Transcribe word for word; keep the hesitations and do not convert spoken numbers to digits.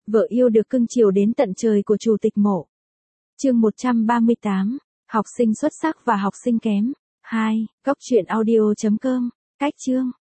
Vợ yêu được cưng chiều đến tận trời của chủ tịch mộ. Chương một trăm ba mươi tám, học sinh xuất sắc và học sinh kém. hai. Cốc truyện audio chấm com. Cách chương.